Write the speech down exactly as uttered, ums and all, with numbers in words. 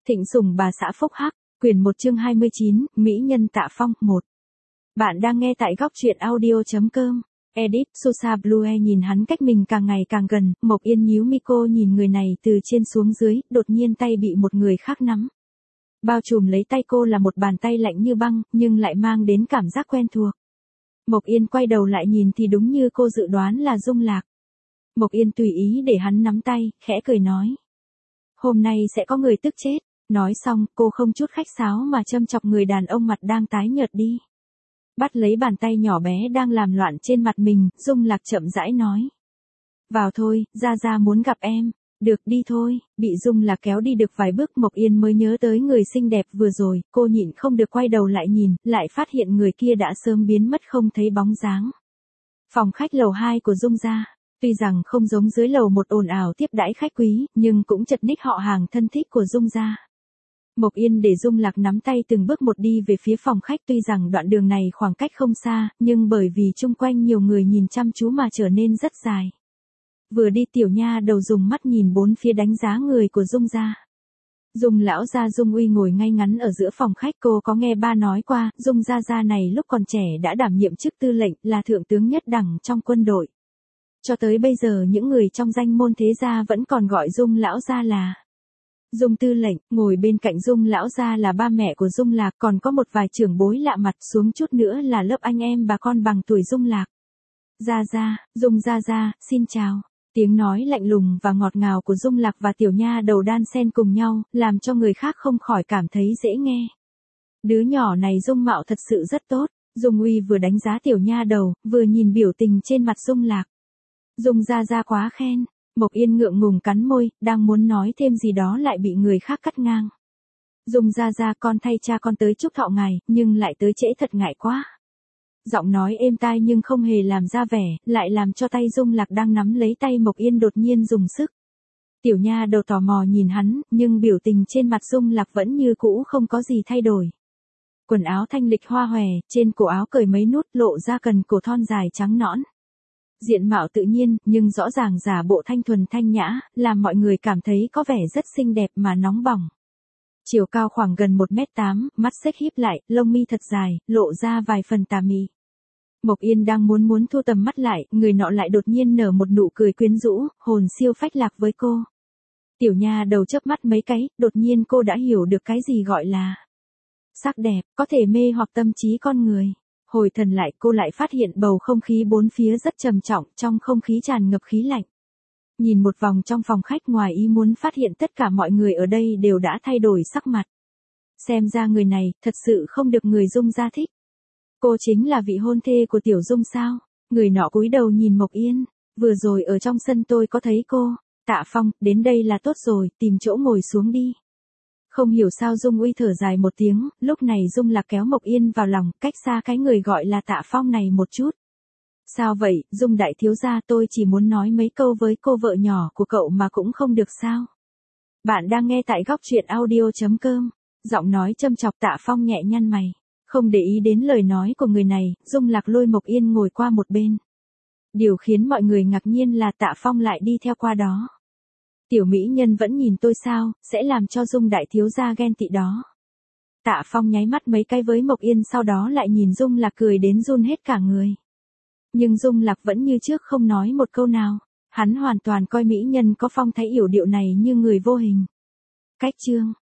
Thịnh sủng bà xã Phúc Hắc, quyển một chương hai mươi chín, Mỹ nhân Tạ Phong, một. Bạn đang nghe tại góc truyện audio.com. Edit, Sosa Blue nhìn hắn cách mình càng ngày càng gần, Mộc Yên nhíu mi cô nhìn người này từ trên xuống dưới, đột nhiên tay bị một người khác nắm. Bao trùm lấy tay cô là một bàn tay lạnh như băng, nhưng lại mang đến cảm giác quen thuộc. Mộc Yên quay đầu lại nhìn thì đúng như cô dự đoán là Dung Lạc. Mộc Yên tùy ý để hắn nắm tay, khẽ cười nói. Hôm nay sẽ có người tức chết. Nói xong, cô không chút khách sáo mà châm chọc người đàn ông mặt đang tái nhợt đi. Bắt lấy bàn tay nhỏ bé đang làm loạn trên mặt mình, Dung Lạc chậm rãi nói. Vào thôi, Gia Gia muốn gặp em. Được đi thôi, bị Dung Lạc kéo đi được vài bước Mộc Yên mới nhớ tới người xinh đẹp vừa rồi, cô nhịn không được quay đầu lại nhìn, lại phát hiện người kia đã sớm biến mất không thấy bóng dáng. Phòng khách lầu hai của Dung gia. Tuy rằng không giống dưới lầu một ồn ào tiếp đãi khách quý, nhưng cũng chật ních họ hàng thân thích của Dung gia. Mộc Yên để Dung Lạc nắm tay từng bước một đi về phía phòng khách, tuy rằng đoạn đường này khoảng cách không xa, nhưng bởi vì chung quanh nhiều người nhìn chăm chú mà trở nên rất dài. Vừa đi tiểu nha đầu dùng mắt nhìn bốn phía đánh giá người của Dung gia. Dung lão gia Dung Uy ngồi ngay ngắn ở giữa phòng khách, cô có nghe ba nói qua, Dung gia gia này lúc còn trẻ đã đảm nhiệm chức tư lệnh, là thượng tướng nhất đẳng trong quân đội. Cho tới bây giờ những người trong danh môn thế gia vẫn còn gọi Dung lão gia là Dung tư lệnh. Ngồi bên cạnh Dung lão gia là ba mẹ của Dung Lạc, còn có một vài trưởng bối lạ mặt, xuống chút nữa là lớp anh em bà con bằng tuổi Dung Lạc. Gia gia, Dung gia gia, xin chào. Tiếng nói lạnh lùng và ngọt ngào của Dung Lạc và tiểu nha đầu đan xen cùng nhau, làm cho người khác không khỏi cảm thấy dễ nghe. Đứa nhỏ này dung mạo thật sự rất tốt. Dung Uy vừa đánh giá tiểu nha đầu, vừa nhìn biểu tình trên mặt Dung Lạc. Dung gia gia quá khen. Mộc Yên ngượng ngùng cắn môi, đang muốn nói thêm gì đó lại bị người khác cắt ngang. Dung gia gia, con thay cha con tới chúc thọ ngài, nhưng lại tới trễ thật ngại quá. Giọng nói êm tai nhưng không hề làm ra vẻ, lại làm cho tay Dung Lạc đang nắm lấy tay Mộc Yên đột nhiên dùng sức. Tiểu nha đầu tò mò nhìn hắn, nhưng biểu tình trên mặt Dung Lạc vẫn như cũ không có gì thay đổi. Quần áo thanh lịch hoa hòe, trên cổ áo cởi mấy nút lộ ra cần cổ thon dài trắng nõn. Diện mạo tự nhiên, nhưng rõ ràng giả bộ thanh thuần thanh nhã, làm mọi người cảm thấy có vẻ rất xinh đẹp mà nóng bỏng. Chiều cao khoảng gần một mét tám, mắt xếch híp lại, lông mi thật dài, lộ ra vài phần tà mị. Mộc Yên đang muốn muốn thu tầm mắt lại, người nọ lại đột nhiên nở một nụ cười quyến rũ, hồn siêu phách lạc với cô. Tiểu nha đầu chớp mắt mấy cái, đột nhiên cô đã hiểu được cái gì gọi là sắc đẹp, có thể mê hoặc tâm trí con người. Hồi thần lại, cô lại phát hiện bầu không khí bốn phía rất trầm trọng, trong không khí tràn ngập khí lạnh. Nhìn một vòng trong phòng khách, ngoài ý muốn phát hiện tất cả mọi người ở đây đều đã thay đổi sắc mặt. Xem ra người này, thật sự không được người Dung gia thích. Cô chính là vị hôn thê của Tiểu Dung sao? Người nọ cúi đầu nhìn Mộc Yên. Vừa rồi ở trong sân tôi có thấy cô. Tạ Phong, đến đây là tốt rồi, tìm chỗ ngồi xuống đi. Không hiểu sao Dung Uy thở dài một tiếng, lúc này Dung Lạc kéo Mộc Yên vào lòng, cách xa cái người gọi là Tạ Phong này một chút. Sao vậy, Dung đại thiếu gia, tôi chỉ muốn nói mấy câu với cô vợ nhỏ của cậu mà cũng không được sao? Bạn đang nghe tại góc truyện audio.com. Giọng nói châm chọc Tạ Phong nhẹ nhăn mày. Không để ý đến lời nói của người này, Dung Lạc lôi Mộc Yên ngồi qua một bên. Điều khiến mọi người ngạc nhiên là Tạ Phong lại đi theo qua đó. Tiểu mỹ nhân vẫn nhìn tôi sao, sẽ làm cho Dung đại thiếu gia ghen tị đó. Tạ Phong nháy mắt mấy cái với Mộc Yên, sau đó lại nhìn Dung Lạc cười đến run hết cả người. Nhưng Dung Lạc vẫn như trước không nói một câu nào. Hắn hoàn toàn coi mỹ nhân có phong thái yểu điệu này như người vô hình. Cách chương